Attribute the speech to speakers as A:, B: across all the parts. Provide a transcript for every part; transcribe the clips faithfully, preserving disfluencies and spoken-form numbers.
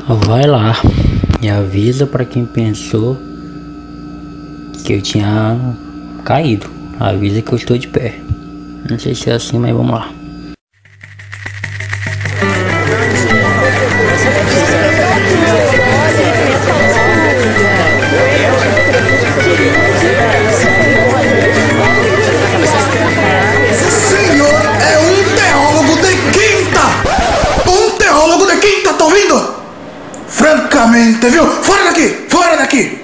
A: Vai lá e avisa pra quem pensou que eu tinha caído. Avisa que eu estou de pé. Não sei se é assim, mas vamos lá.
B: Senhor é um teólogo de quinta! Um teólogo de quinta, tá ouvindo? Francamente, viu? Fora daqui! Fora daqui!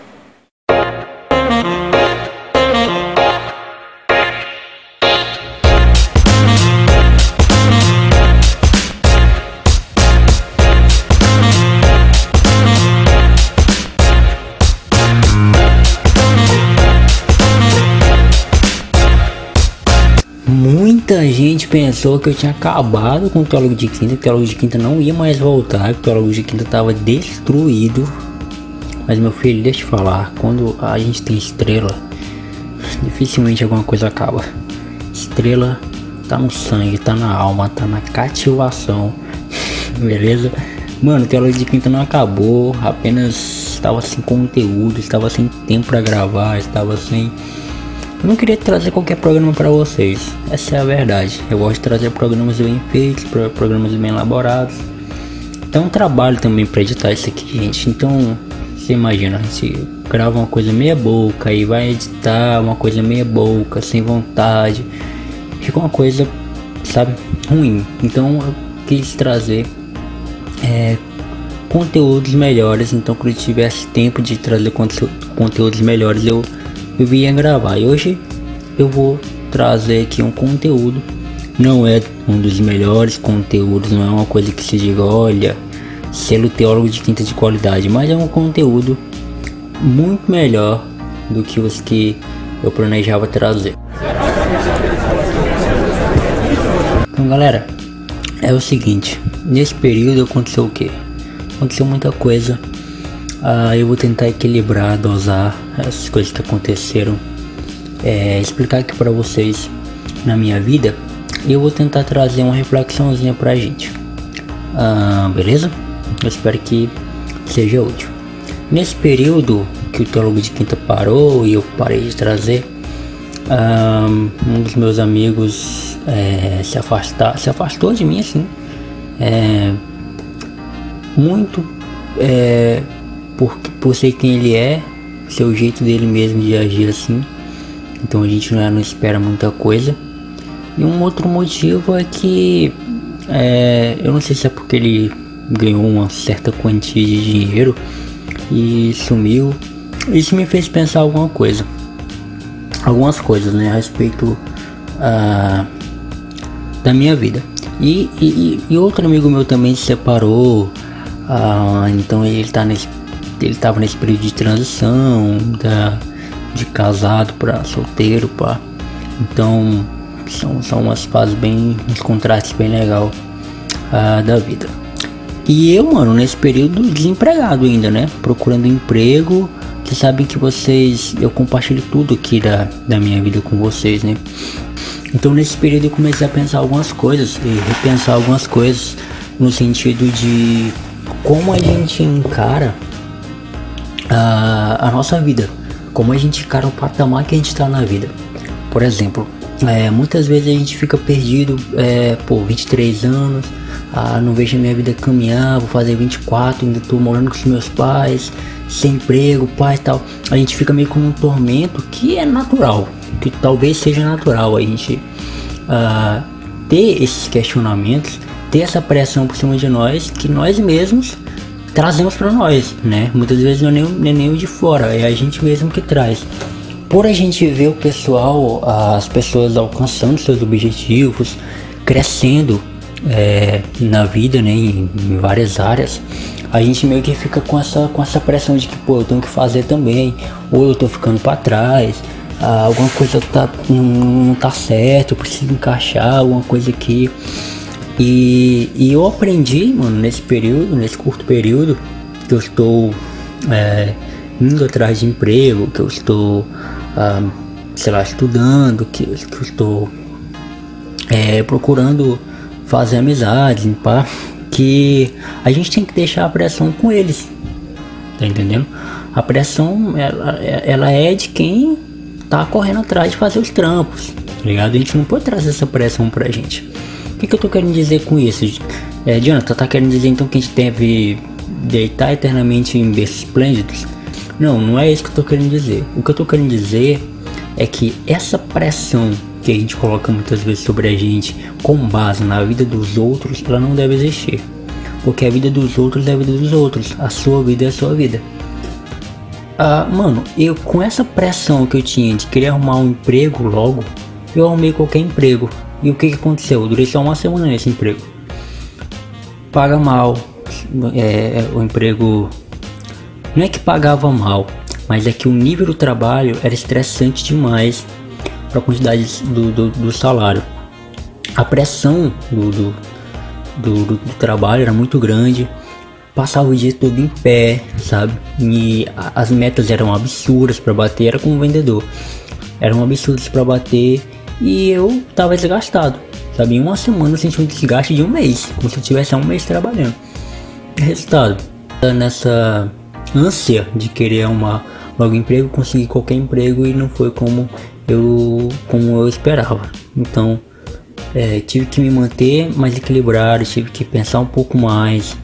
A: Muita gente pensou que eu tinha acabado com o teólogo de quinta, que o teólogo de quinta não ia mais voltar, que o teólogo de quinta estava destruído. Mas meu filho, deixa eu te falar, quando a gente tem estrela, dificilmente alguma coisa acaba. Estrela tá no sangue, tá na alma, tá na cativação, beleza? Mano, o teólogo de quinta não acabou, apenas estava sem conteúdo, estava sem tempo pra gravar, estava sem... Eu não queria trazer qualquer programa para vocês, essa é a verdade. Eu gosto de trazer programas bem feitos, programas bem elaborados. Então um trabalho também para editar isso aqui, gente. Então você imagina, a gente grava uma coisa meia boca e vai editar uma coisa meia boca, sem vontade. Fica uma coisa, sabe, ruim. Então eu quis trazer é, conteúdos melhores. Então quando eu tivesse tempo de trazer conte conteúdos melhores, eu eu vinha gravar. E hoje eu vou trazer aqui um conteúdo. Não é um dos melhores conteúdos, não é uma coisa que se diga, olha, selo teólogo de quinta de qualidade, mas é um conteúdo muito melhor do que os que eu planejava trazer. Então galera, é o seguinte, nesse período aconteceu o que? Aconteceu muita coisa. Uh, eu vou tentar equilibrar, dosar as coisas que aconteceram, é, explicar aqui para vocês na minha vida, e eu vou tentar trazer uma reflexãozinha pra gente, uh, beleza? Eu espero que seja útil. Nesse período que o teólogo de quinta parou e eu parei de trazer, uh, um dos meus amigos é, se, afastar, se afastou de mim assim, é, muito é, Por, por ser quem ele é, seu jeito dele mesmo de agir assim. Então a gente não, não espera muita coisa. E um outro motivo é que é, eu não sei se é porque ele ganhou uma certa quantia de dinheiro e sumiu. Isso me fez pensar alguma coisa, algumas coisas, né, a respeito uh, da minha vida. E, e, e outro amigo meu também se separou. Uh, então ele tá nesse Ele tava nesse período de transição, da, de casado para solteiro, pá. Então são, são umas fases bem, uns contrastes bem legal uh, da vida. E eu, mano, nesse período desempregado ainda, né? Procurando emprego. Vocês sabem que vocês, eu compartilho tudo aqui da, da minha vida com vocês, né? Então nesse período eu comecei a pensar algumas coisas e repensar algumas coisas no sentido de como a gente encara A, a nossa vida, como a gente encara o patamar que a gente está na vida. Por exemplo, é, muitas vezes a gente fica perdido, é, por vinte e três anos, ah, não vejo a minha vida caminhar, vou fazer vinte e quatro, ainda estou morando com os meus pais, sem emprego, pai e tal. A gente fica meio com um tormento que é natural, que talvez seja natural a gente ah, ter esses questionamentos, ter essa pressão por cima de nós, que nós mesmos trazemos para nós, né? Muitas vezes não é nem, nem, nem o de fora, é a gente mesmo que traz. Por a gente ver o pessoal, as pessoas alcançando seus objetivos, crescendo é, na vida, né? Em, em várias áreas, a gente meio que fica com essa, com essa pressão de que, pô, eu tenho que fazer também, ou eu tô ficando para trás, ah, alguma coisa tá, não, não tá certo, eu preciso encaixar alguma coisa aqui. E, e eu aprendi, mano, nesse período, nesse curto período, que eu estou é, indo atrás de emprego, que eu estou, ah, sei lá, estudando, que, que eu estou é, procurando fazer amizades, pá, que a gente tem que deixar a pressão com eles, tá entendendo? A pressão, ela, ela é de quem tá correndo atrás de fazer os trampos, tá ligado? A gente não pode trazer essa pressão pra gente. O que que eu tô querendo dizer com isso? É, Jonathan, tá querendo dizer então que a gente deve deitar eternamente em berços esplêndidos? Não, não é isso que eu tô querendo dizer. O que eu tô querendo dizer é que essa pressão que a gente coloca muitas vezes sobre a gente com base na vida dos outros, ela não deve existir. Porque a vida dos outros é a vida dos outros, a sua vida é a sua vida. Ah, mano, eu com essa pressão que eu tinha de querer arrumar um emprego logo, eu arrumei qualquer emprego. E o que que aconteceu? Eu durei só uma semana nesse emprego. Paga mal, é, o emprego não é que pagava mal, mas é que o nível do trabalho era estressante demais para a quantidade do, do, do salário. A pressão do, do, do, do, do trabalho era muito grande, passava o dia todo em pé, sabe? E a, as metas eram absurdas para bater, era como vendedor, eram absurdas para bater e eu tava desgastado, sabe? Em uma semana eu senti um desgaste de um mês, como se eu tivesse há um mês trabalhando. Resultado, nessa ânsia de querer arrumar logo emprego, consegui qualquer emprego e não foi como eu, como eu esperava. Então é, tive que me manter mais equilibrado, tive que pensar um pouco mais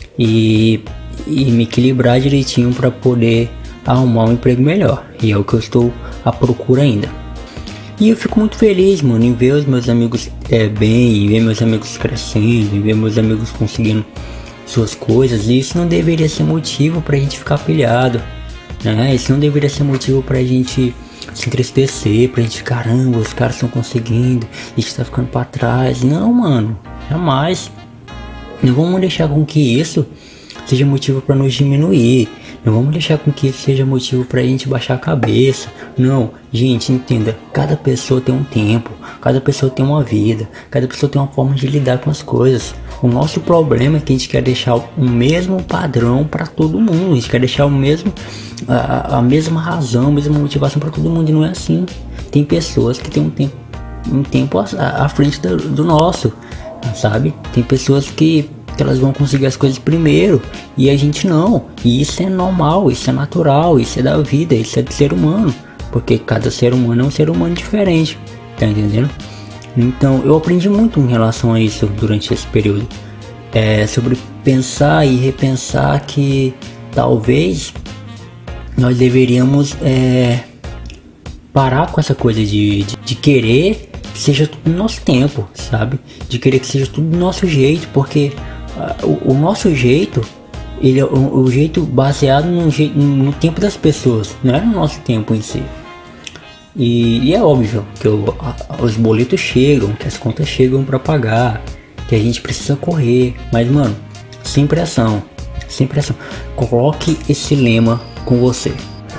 A: e, e me equilibrar direitinho para poder arrumar um emprego melhor, e é o que eu estou à procura ainda. E eu fico muito feliz, mano, em ver os meus amigos é, bem, em ver meus amigos crescendo, em ver meus amigos conseguindo suas coisas. E isso não deveria ser motivo pra gente ficar pilhado, né? Isso não deveria ser motivo pra gente se entristecer, pra gente, caramba, os caras estão conseguindo, a gente tá ficando pra trás. Não, mano, jamais. Não vamos deixar com que isso seja motivo pra nos diminuir. Não vamos deixar com que isso seja motivo pra gente baixar a cabeça. Não, gente, entenda, cada pessoa tem um tempo, cada pessoa tem uma vida, cada pessoa tem uma forma de lidar com as coisas. O nosso problema é que a gente quer deixar o mesmo padrão para todo mundo, a gente quer deixar o mesmo, a, a mesma razão, a mesma motivação para todo mundo, e não é assim. Tem pessoas que têm um tempo, um tempo à, à frente do, do nosso, sabe? Tem pessoas que, que elas vão conseguir as coisas primeiro e a gente não, e isso é normal, isso é natural, isso é da vida, isso é do ser humano, porque cada ser humano é um ser humano diferente, tá entendendo? Então eu aprendi muito em relação a isso durante esse período, é, sobre pensar e repensar que talvez nós deveríamos é, parar com essa coisa de, de, de querer que seja tudo no nosso tempo, sabe? De querer que seja tudo do nosso jeito, porque uh, o, o nosso jeito, ele é o, o jeito baseado no, jeito, no tempo das pessoas, não é no nosso tempo em si. E, e é óbvio que o, a, os boletos chegam, que as contas chegam para pagar, que a gente precisa correr, mas mano, sem pressão, sem pressão. Coloque esse lema com você.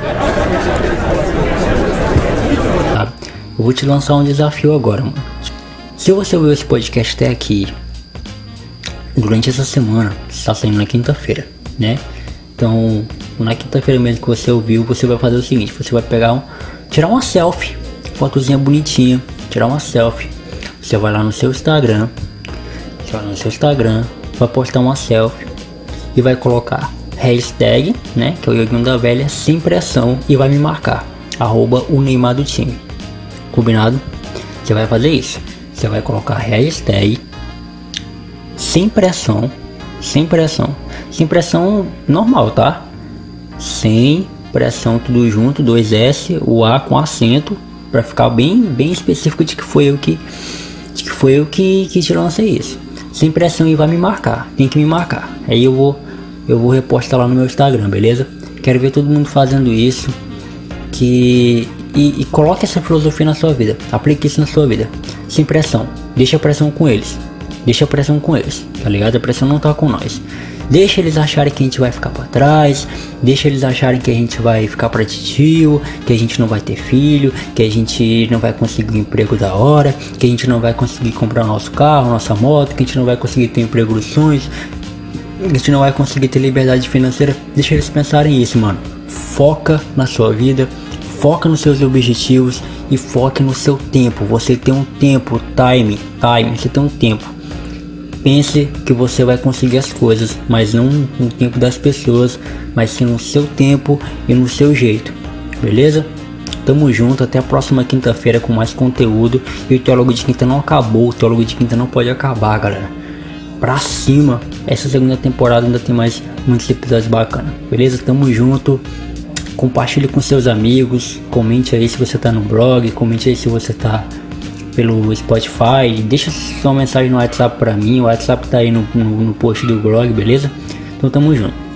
A: Tá? Eu vou te lançar um desafio agora, mano. Se você ouviu esse podcast até aqui, durante essa semana, está saindo na quinta-feira, né? Então, na quinta-feira mesmo que você ouviu, você vai fazer o seguinte: você vai pegar um tirar uma selfie, fotozinha bonitinha, tirar uma selfie. Você vai lá no seu Instagram, você vai no seu Instagram, vai postar uma selfie e vai colocar hashtag, né, que é o Ioguinho da Velha, sem pressão, e vai me marcar, arroba o Neymar do time. Combinado? Você vai fazer isso. Você vai colocar hashtag sem pressão, sem pressão, sem pressão normal, tá? Sem pressão, tudo junto, dois S, o A com acento, para ficar bem, bem específico de que foi eu que, de que foi eu que, que te lancei isso. Sem pressão, e vai me marcar, tem que me marcar. Aí eu vou, eu vou repostar lá no meu Instagram, beleza? Quero ver todo mundo fazendo isso, que e, e coloque essa filosofia na sua vida, aplique isso na sua vida. Sem pressão, deixa a pressão com eles, deixa a pressão com eles, tá ligado? A pressão não tá com nós. Deixa eles acharem que a gente vai ficar pra trás, deixa eles acharem que a gente vai ficar pra titio, que a gente não vai ter filho, que a gente não vai conseguir um emprego da hora, que a gente não vai conseguir comprar nosso carro, nossa moto, que a gente não vai conseguir ter um emprego dos sonhos, que a gente não vai conseguir ter liberdade financeira. Deixa eles pensarem isso, mano. Foca na sua vida, foca nos seus objetivos e foque no seu tempo. Você tem um tempo, time, time, você tem um tempo. pense que você vai conseguir as coisas, mas não no tempo das pessoas, mas sim no seu tempo e no seu jeito, beleza? Tamo junto, até a próxima quinta-feira com mais conteúdo. E o Teólogo de Quinta não acabou, o Teólogo de Quinta não pode acabar, galera. Pra cima, essa segunda temporada ainda tem mais muitos episódios bacanas, beleza? Tamo junto. Compartilhe com seus amigos, comente aí se você tá no blog, comente aí se você tá pelo Spotify, deixa sua mensagem no WhatsApp pra mim, o WhatsApp tá aí no, no, no post do blog, beleza? Então tamo junto.